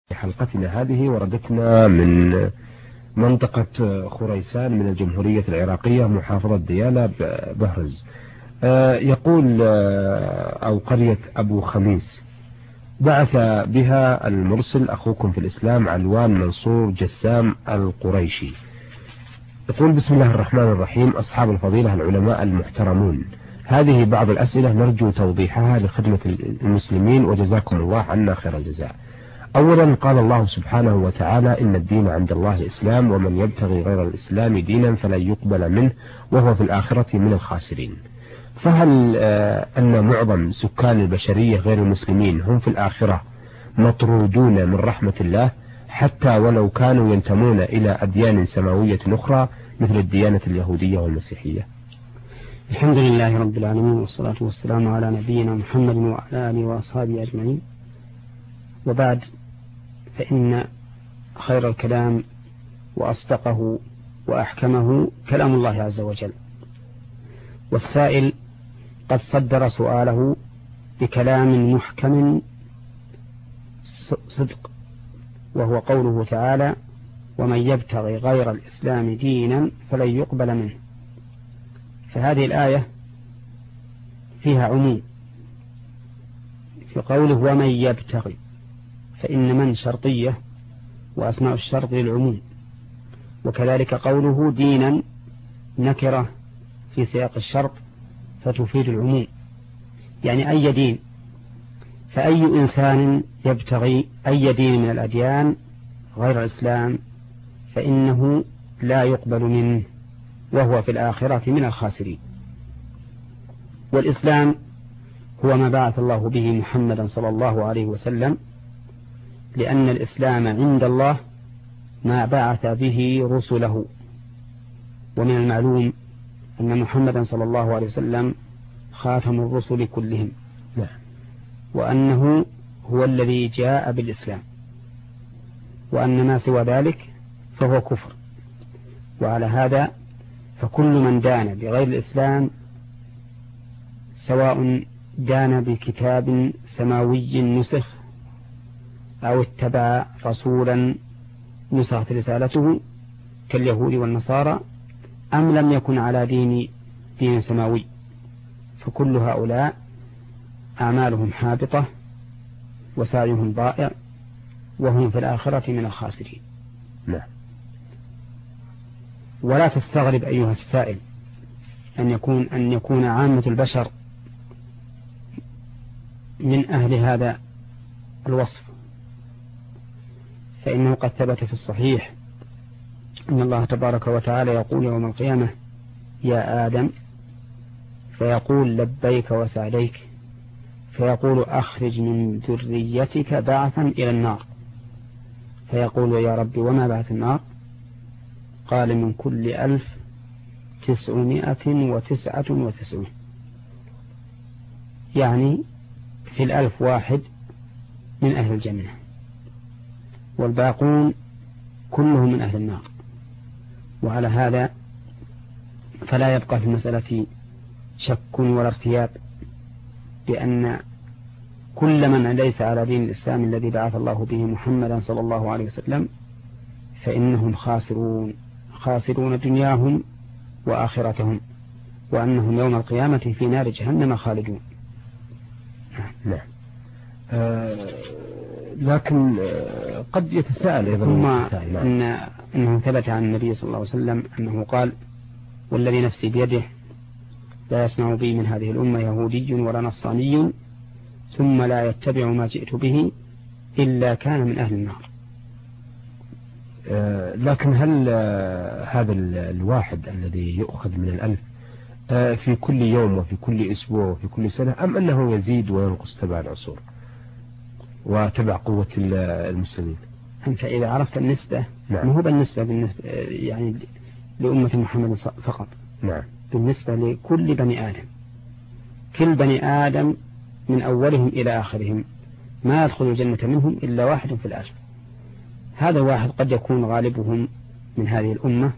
حلقتنا هذه وردتنا من منطقة خريسان من الجمهورية العراقية محافظة ديالى بهرز. يقول أو قرية أبو خميس، بعث بها المرسل أخوكم في الإسلام علوان منصور جسام القريشي. يقول: بسم الله الرحمن الرحيم. أصحاب الفضيلة العلماء المحترمون، هذه بعض الأسئلة نرجو توضيحها لخدمة المسلمين وجزاكم الله عنا خير الجزاء. أولا، قال الله سبحانه وتعالى: إن الدين عند الله الإسلام ومن يبتغي غير الإسلام دينا فلن يقبل منه وهو في الآخرة من الخاسرين. فهل أن معظم سكان البشرية غير المسلمين هم في الآخرة مطرودون من رحمة الله حتى ولو كانوا ينتمون إلى أديان سماوية أخرى مثل الديانة اليهودية والمسيحية؟ الحمد لله رب العالمين، والصلاة والسلام على نبينا محمد وعلى آله وأصحابه أجمعين، وبعد، فإن خير الكلام وأصدقه وأحكمه كلام الله عز وجل. والسائل قد صدر سؤاله بكلام محكم صدق، وهو قوله تعالى: ومن يبتغي غير الإسلام دينا فلن يقبل منه. فهذه الآية فيها عموم في قوله ومن يبتغي، فإن من شرطية وأسماء الشرط للعموم، وكذلك قوله دينا نكرة في سياق الشرط فتفيد العموم، يعني أي دين. فأي إنسان يبتغي أي دين من الأديان غير الإسلام فإنه لا يقبل منه وهو في الآخرة من الخاسرين. والإسلام هو ما بعث الله به محمدا صلى الله عليه وسلم، لأن الإسلام عند الله ما بعث به رسله. ومن المعلوم أن محمدا صلى الله عليه وسلم خاتم الرسل كلهم، وأنه هو الذي جاء بالإسلام، وأن ما سوى ذلك فهو كفر. وعلى هذا فكل من دان بغير الإسلام، سواء دان بكتاب سماوي نسخ أو اتبع رسولا نسخت رسالته كاليهود والنصارى، أم لم يكن على دين سماوي، فكل هؤلاء أعمالهم حابطة وسعيهم ضائع وهم في الآخرة من الخاسرين. نعم. ولا تستغرب أيها السائل أن يكون عامة البشر من أهل هذا الوصف، فإنه قد ثبت في الصحيح أن الله تبارك وتعالى يقول يوم القيامة: يا آدم، فيقول: لبيك وسعديك، فيقول: أخرج من ذريتك بعثا إلى النار، فيقول: يا رب وما بعث النار؟ قال: من كل 1999، يعني في 1000 واحد من أهل الجنة، والباقون كلهم من أهل النار. وعلى هذا فلا يبقى في المسألة شك ولا ارتياب بأن كل من ليس على دين الإسلام الذي بعث الله به محمدا صلى الله عليه وسلم فإنهم خاسرون دنياهم وآخرتهم، وأنهم يوم القيامة في نار جهنم خالدون. نعم. لكن قد يتساءل أيضا إنه ثبت عن النبي صلى الله عليه وسلم أنه قال: والذي نفسي بيده لا يسمع بي من هذه الأمة يهودي ولا نصراني ثم لا يتبع ما جئت به إلا كان من أهل النار. لكن هل هذا الواحد الذي يؤخذ من 1000 في كل يوم وفي كل أسبوع وفي كل سنة، أم أنه يزيد وينقص تبع العصور وتبع قوة المسلمين؟ أنت إذا عرفت النسبة، نعم، ما هو بالنسبة يعني لأمة محمد فقط، نعم، بالنسبة لكل بني آدم، كل بني آدم من أولهم إلى آخرهم ما يدخل الجنة منهم إلا واحد في 1000. هذا واحد قد يكون غالبهم من هذه الأمة،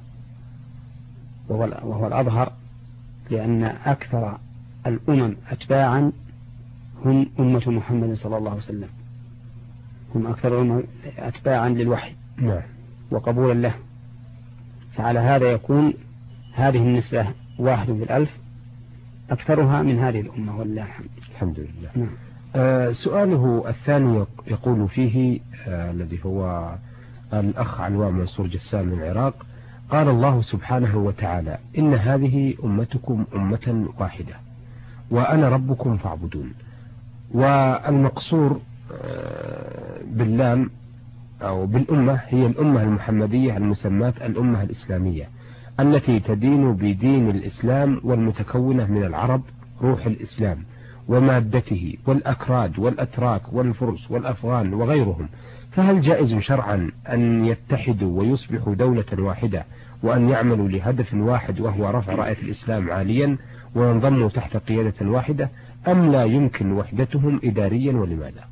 وهو الأظهر، لأن أكثر الأمم أتباعا هم أمة محمد صلى الله عليه وسلم. هم أكثرهم أتباعا للوحي نعم وقبولا له، فعلى هذا يكون هذه النسبة 1 في 1000 أكثرها من هذه الأمة والله الحمد. الحمد لله. نعم. سؤاله الثاني يقول فيه الذي هو الأخ علواء منصور جسام من العراق، قال الله سبحانه وتعالى: إن هذه أمتكم أمة واحدة وأنا ربكم فاعبدون. والمقصور باللام أو بالأمة هي الأمة المحمدية المسماة الأمة الإسلامية التي تدين بدين الإسلام والمتكونة من العرب روح الإسلام ومادته والأكراد والأتراك والفرس والأفغان وغيرهم. فهل جائز شرعا أن يتحدوا ويصبحوا دولة واحدة وأن يعملوا لهدف واحد وهو رفع راية الإسلام عاليا وينضموا تحت قيادة واحدة، أم لا يمكن وحدتهم إداريا ولماذا؟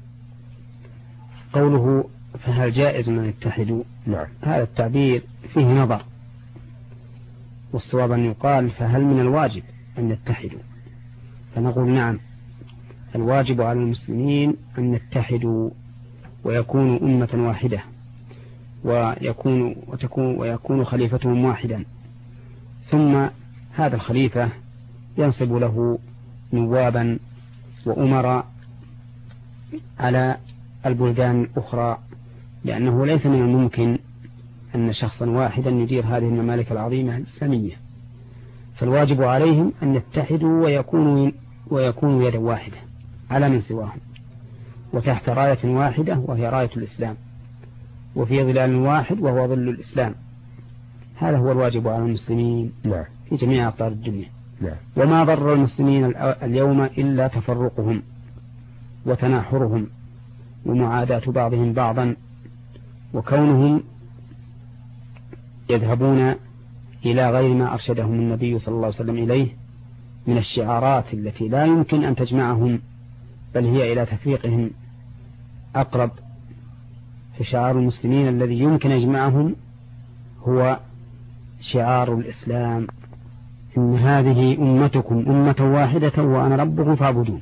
قوله فهل جائز أن يتحدوا، نعم، هذا التعبير فيه نظر، والصواب أن يقال فهل من الواجب أن يتحدوا، فنقول نعم، الواجب على المسلمين أن يتحدوا ويكونوا أمة واحدة ويكون خليفتهم واحدا، ثم هذا الخليفة ينصب له نوابا وأمراء على البلدان الأخرى، لأنه ليس من الممكن أن شخصا واحدا يدير هذه الممالك العظيمة الإسلامية، فالواجب عليهم أن يتحدوا ويكونوا يدا واحدة على من سواهم وتحت راية واحدة وهي راية الإسلام وفي ظلال واحد وهو ظل الإسلام. هذا هو الواجب على المسلمين في جميع أقطار الدنيا. وما ضر المسلمين اليوم إلا تفرقهم وتناحرهم ومعاداة بعضهم بعضا وكونهم يذهبون إلى غير ما أرشدهم النبي صلى الله عليه وسلم إليه من الشعارات التي لا يمكن أن تجمعهم بل هي إلى تفريقهم أقرب. فشعار المسلمين الذي يمكن يجمعهم هو شعار الإسلام: إن هذه أمتكم أمة واحدة وأنا ربكم فاعبدون.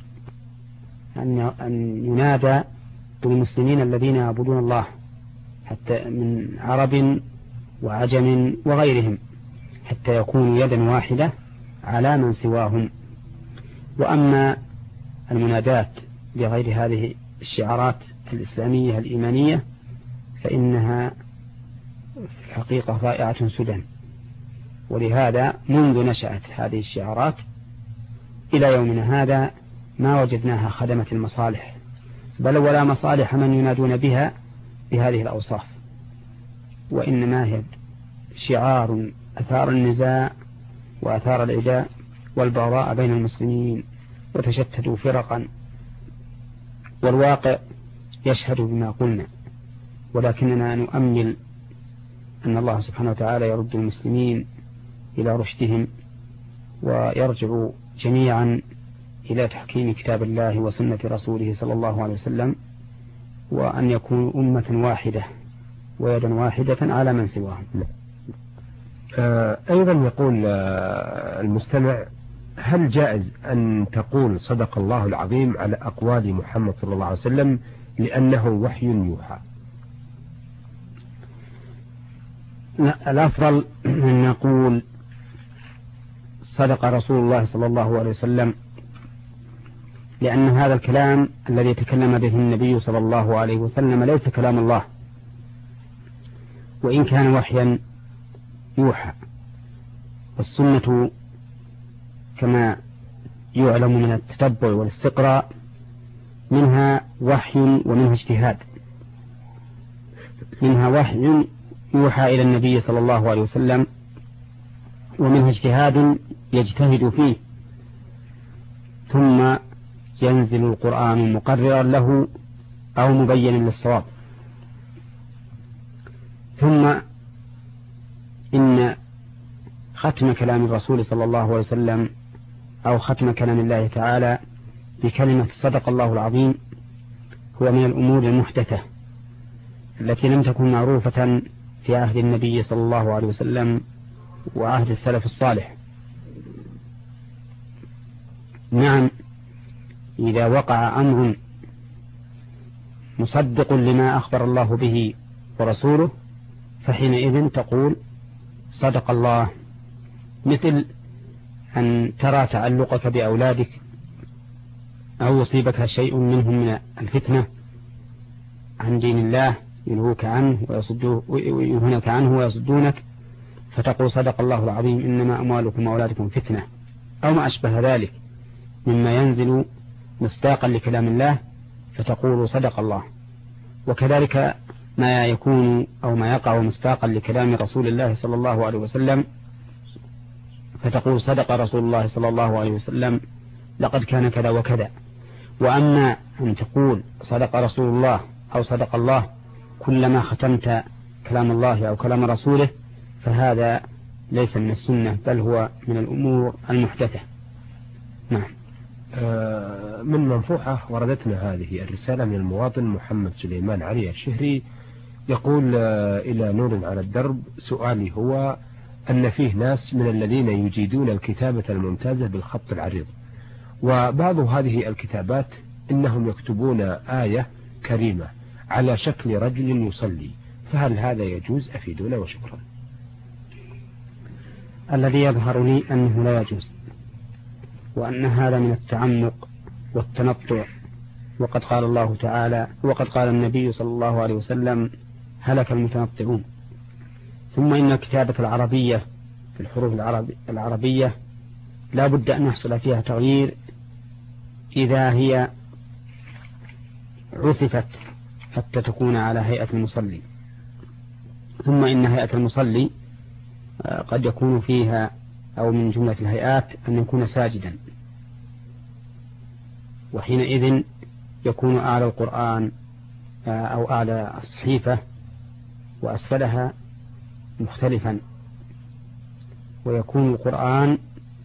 أن ينادى بالمسلمين الذين يعبدون الله حتى من عرب وعجم وغيرهم حتى يكونوا يدا واحدة على من سواهم. وأما المنادات بغير هذه الشعارات الإسلامية الإيمانية فإنها في الحقيقة ضائعة سدى، ولهذا منذ نشأت هذه الشعارات إلى يومنا هذا ما وجدناها خدمت المصالح، بل ولا مصالح من ينادون بها بهذه الأوصاف، وإنما هي شعار أثار النزاع وأثار العداء والبغضاء بين المسلمين وتشتتوا فرقا، والواقع يشهد بما قلنا، ولكننا نؤمل أن الله سبحانه وتعالى يرد المسلمين إلى رشدهم ويرجعوا جميعا إلى تحكيم كتاب الله وسنة رسوله صلى الله عليه وسلم، وأن يكونوا أمة واحدة ويدا واحدة على من سواهم. أيضا يقول المستمع: هل جائز أن تقول صدق الله العظيم على أقوال محمد صلى الله عليه وسلم لأنه وحي يوحى؟ الأفضل أن نقول صدق رسول الله صلى الله عليه وسلم، لأن هذا الكلام الذي تكلم به النبي صلى الله عليه وسلم ليس كلام الله، وإن كان وحيا يوحى. والسنة كما يعلم من التتبع والاستقراء منها وحي ومنها اجتهاد، منها وحي يوحى إلى النبي صلى الله عليه وسلم، ومنها اجتهاد يجتهد فيه ثم ينزل القرآن مقررا له أو مبينا للصواب. ثم إن ختم كلام الرسول صلى الله عليه وسلم أو ختم كلام الله تعالى بكلمة صدق الله العظيم هو من الأمور المحدثة التي لم تكن معروفة في عهد النبي صلى الله عليه وسلم وعهد السلف الصالح. نعم، إذا وقع أمر مصدق لما أخبر الله به ورسوله، فحينئذ تقول صدق الله. مثل أن ترى تعلقك بأولادك أو يصيبك شيء منهم من الفتنة عن دين الله، ينهوك عنه وينهونك عنه ويصدونك، فتقول صدق الله العظيم إنما أموالكم وأولادكم فتنة، أو ما أشبه ذلك مما ينزل مصداقا لكلام الله، فتقول صدق الله. وكذلك ما يكون أو ما يقع مصداقا لكلام رسول الله صلى الله عليه وسلم، فتقول صدق رسول الله صلى الله عليه وسلم لقد كان كذا وكذا. وأما أن تقول صدق رسول الله أو صدق الله كلما ختمت كلام الله أو كلام رسوله، فهذا ليس من السنة، بل هو من الأمور المحدثة. نعم. من منفوحة وردتنا هذه الرسالة من المواطن محمد سليمان علي الشهري، يقول إلى نور على الدرب، سؤالي هو أن فيه ناس من الذين يجيدون الكتابة الممتازة بالخط العريض، وبعض هذه الكتابات إنهم يكتبون آية كريمة على شكل رجل يصلي، فهل هذا يجوز؟ أفيدونا وشكرا. الذي يظهر لي أنه لا يجوز، وأن هذا من التعمق والتنطع، وقد قال الله تعالى وقد قال النبي صلى الله عليه وسلم هلك المتنطعون. ثم إن الكتابة العربية في الحروف العربية لا بد أن يحصل فيها تغيير إذا هي عصفت حتى تكون على هيئة المصلي. ثم إن هيئة المصلي قد يكون فيها أو من جملة الهيئات أن يكون ساجدا، وحينئذ يكون أعلى القرآن أو أعلى الصحيفة وأسفلها مختلفا، ويكون القرآن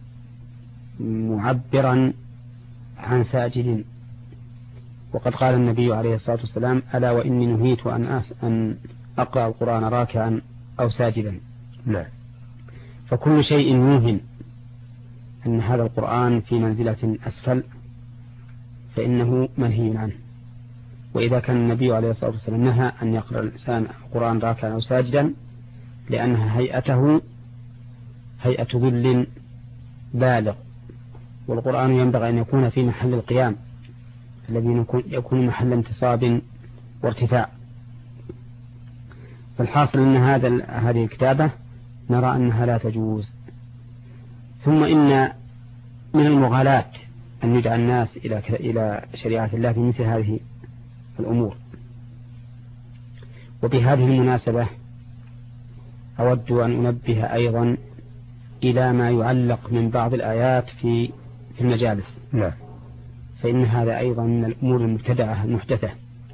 معبرا عن ساجد. وقد قال النبي عليه الصلاة والسلام ألا وإني نهيت أن أقرأ القرآن راكعا أو ساجدا. نعم. فكل شيء يوهم أن هذا القرآن في منزلة أسفل فإنه منهي عنه. وإذا كان النبي عليه الصلاة والسلام نهى أن يقرأ الإنسان القرآن راكعا أو ساجدا لأنها هيئته هيئة ذل بالغ، والقرآن ينبغي أن يكون في محل القيام الذي يكون محل انتصاب وارتفاع. فالحاصل أن هذه الكتابة نرى أنها لا تجوز. ثم إن من المغالاة أن يدعى الناس إلى شريعة الله في مثل هذه الأمور. وبهذه المناسبة أود أن أنبه أيضا إلى ما يعلق من بعض الآيات في المجالس. نعم. فإن هذا أيضا من الأمور المبتدعة المحدثة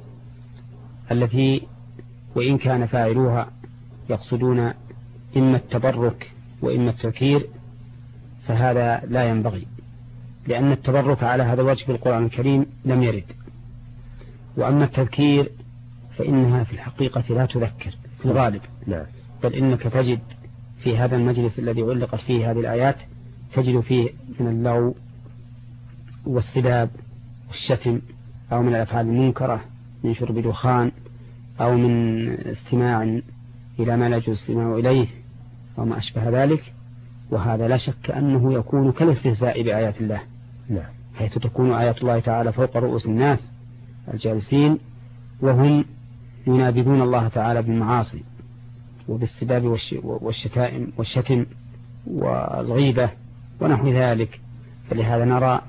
التي وإن كان فاعلوها يقصدون إما التبرك وإما التذكير، فهذا لا ينبغي، لأن التبرك على هذا الوجه في القرآن الكريم لم يرد. وأما التذكير فإنها في الحقيقة لا تذكر في الغالب. نعم. بل إنك تجد في هذا المجلس الذي علقت فيه هذه الآيات تجد فيه من اللغو والسباب والشتم، أو من الأفعال المنكرة من شرب دخان، أو من استماع إلى ما لا يجوز الاستماع إليه، أو ما أشبه ذلك. وهذا لا شك أنه يكون كالاستهزاء بآيات الله. نعم. حيث تكون آيات الله تعالى فوق رؤوس الناس الجالسين وهم ينابذون الله تعالى بالمعاصي وبالسباب والشتائم والشتم والغيبة ونحو ذلك. فلهذا نرى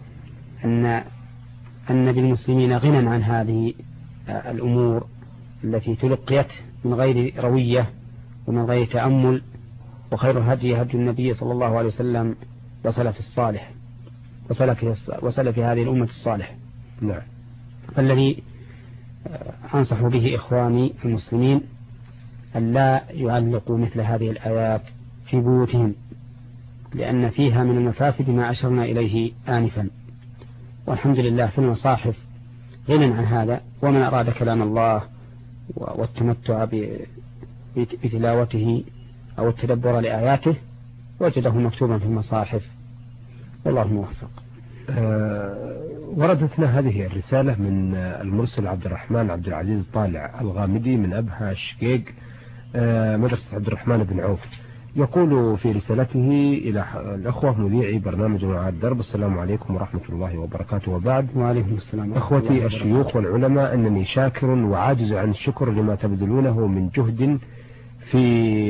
أن بالمسلمين غنى عن هذه الأمور التي تلقيت من غير روية ومن غير تأمل. وخير هدي النبي صلى الله عليه وسلم وسلف الصالح وسلف هذه الأمة الصالح. نعم. فالذي أنصح به إخواني المسلمين أن لا يعلقوا مثل هذه الآيات في بيوتهم، لأن فيها من المفاسد ما أشرنا إليه آنفا. والحمد لله في المصاحف غنى عن هذا، ومن أراد كلام الله والتمتع بتلاوته أو التدبر لآياته وجده مكتوبا في المصاحف. والله موفق. وردتنا هذه الرسالة من المرسل عبد الرحمن عبد العزيز طالع الغامدي من أبها الشقيق، مدرسة عبد الرحمن بن عوف. يقول في رسالته إلى الأخوة مذيعي برنامج مع الدرب: السلام عليكم ورحمة الله وبركاته، وبعد. وعليكم السلام. أخوتي الشيوخ والعلماء، أنني شاكر وعاجز عن الشكر لما تبذلونه من جهد في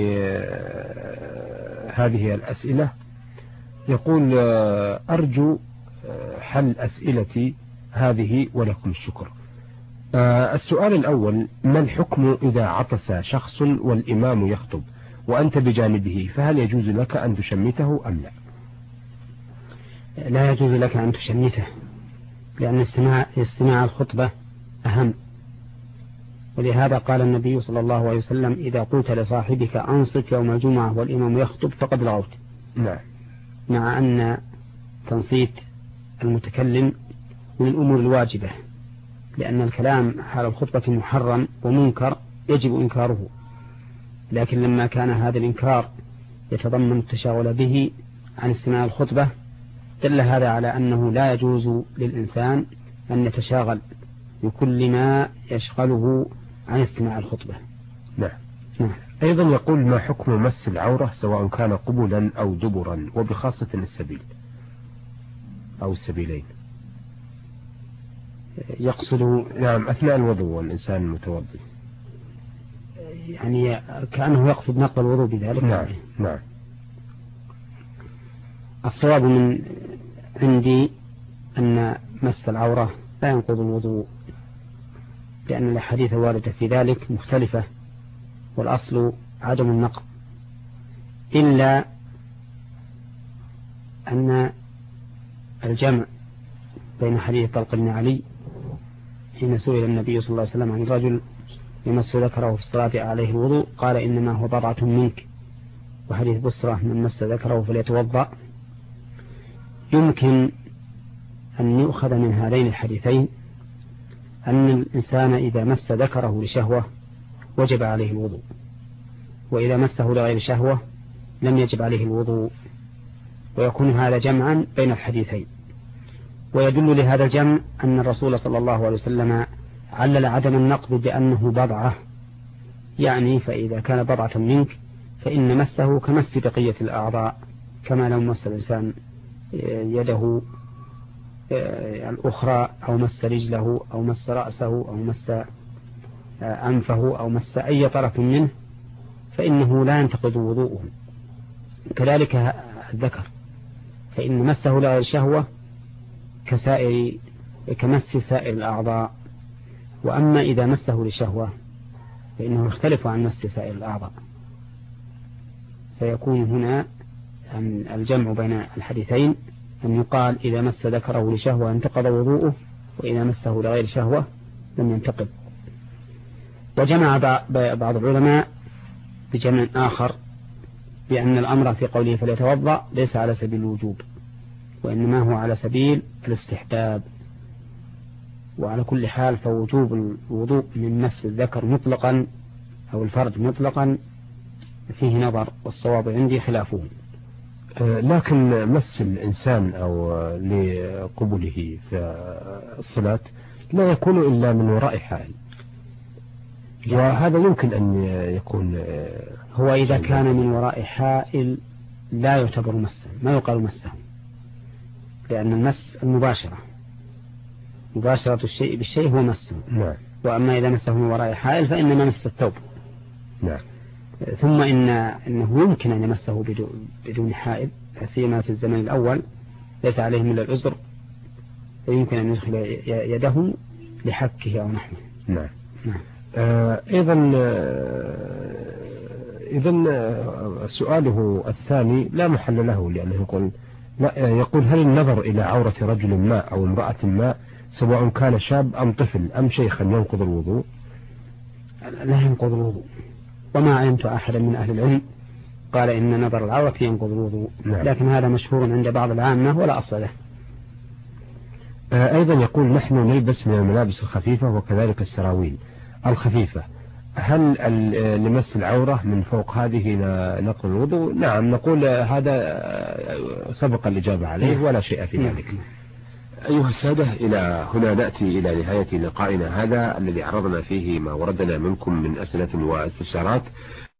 هذه الأسئلة. يقول: أرجو حل أسئلتي هذه ولكم الشكر. السؤال الأول: ما الحكم إذا عطس شخص والإمام يخطب وأنت بجانبه، فهل يجوز لك أن تشمته أم لا؟ لا يجوز لك أن تشمته، لأن استماع الخطبة أهم، ولهذا قال النبي صلى الله عليه وسلم: إذا قلت لصاحبك أنصت يوم الجمعة والإمام يخطب فقد لغوت. نعم. مع أن تنصيت المتكلم من الأمور الواجبة، لأن الكلام حال الخطبة محرم ومنكر يجب إنكاره، لكن لما كان هذا الإنكار يتضمن التشاغل به عن استماع الخطبة دل هذا على أنه لا يجوز للإنسان أن يتشاغل بكل ما يشغله عن استماع الخطبة. نعم. أيضا يقول: ما حكم مس العورة سواء كان قبلا أو دبرا، وبخاصة السبيل أو السبيلين؟ يقصد نعم أثناء الوضوء والإنسان المتوضي، يعني كأنه يقصد نقض الوضوء بذلك. نعم. الصواب من عندي أن مس العورة لا ينقض الوضوء، لأن الأحاديث الواردة في ذلك مختلفة، والأصل عدم النقض، إلا أن الجمع بين حديث طلق بن علي حين سئل النبي صلى الله عليه وسلم عن الرجل يمس ذكره في الصلاة عليه الوضوء قال: إنما هو بضعة منك، وحديث بسرة: من مس ذكره فليتوضأ. يمكن أن يؤخذ من هذين الحديثين أن الإنسان إذا مس ذكره لشهوة وجب عليه الوضوء، وإذا مسه لغير شهوة لم يجب عليه الوضوء، ويكون هذا جمعا بين الحديثين. ويدل لهذا الجمع أن الرسول صلى الله عليه وسلم علل عدم النقض بأنه بضعة، يعني فإذا كان بضعة منك فإن مسه كمس بقية الأعضاء، كما لو مس الإنسان يده الأخرى أو مس رجله أو مس رأسه أو مس أنفه أو مس أي طرف منه فإنه لا ينتقض وضوءه. كذلك الذكر، فإن مسه لغير شهوة كمس سائر الأعضاء، وأما إذا مسه لشهوة فإنه يختلف عن مس سائر الأعضاء، فيكون هنا الجمع بين الحديثين أن يقال: إذا مس ذكره لشهوة انتقض وضوءه، وإذا مسه لغير شهوة لم ينتقض. وجمع بعض العلماء بجمع آخر بأن الأمر في قوله فليتوضأ ليس على سبيل الوجوب، وإنما هو على سبيل الاستحباب. وعلى كل حال فوجوب الوضوء من مس الذكر مطلقا أو الفرج مطلقا فيه نظر، والصواب عندي خلافه. لكن مس الإنسان أو لقبله في الصلاة لا يكون إلا من وراء حائل، وهذا يمكن أن يكون هو إذا كان من وراء حائل لا يعتبر مسا، ما يقال مسا، لأن المس المباشرة، مباشرة الشيء بالشيء هو مسه. نعم. وأما إذا مسه من وراء حائل فإنما مس الثوب. نعم. ثم إنه يمكن أن يمسه بدون حائل، سيما في الزمن الأول ليس عليهم إلا العذر، فيمكن أن يدخل يده لحكه أو نحوه. نعم. إذن سؤاله الثاني لا محل له، لأنه يقول: هل النظر إلى عورة رجل ما أو امرأة ما سواء كان شاب أم طفل أم شيخا ينقض الوضوء؟ لا ينقض الوضوء، وما علمت أحدا من أهل العلم قال إن نظر العورة ينقض الوضوء. نعم. لكن هذا مشهور عند بعض العامة ولا أصل له. أيضا يقول: نحن نلبس من الملابس الخفيفة وكذلك السراويل الخفيفة، هل لمس العورة من فوق هذه نقض الوضوء؟ نعم، نقول هذا سبق الإجابة عليه ولا شيء في ذلك. أيها السادة، إلى هنا نأتي إلى نهاية لقائنا هذا الذي عرضنا فيه ما وردنا منكم من أسئلة واستفسارات.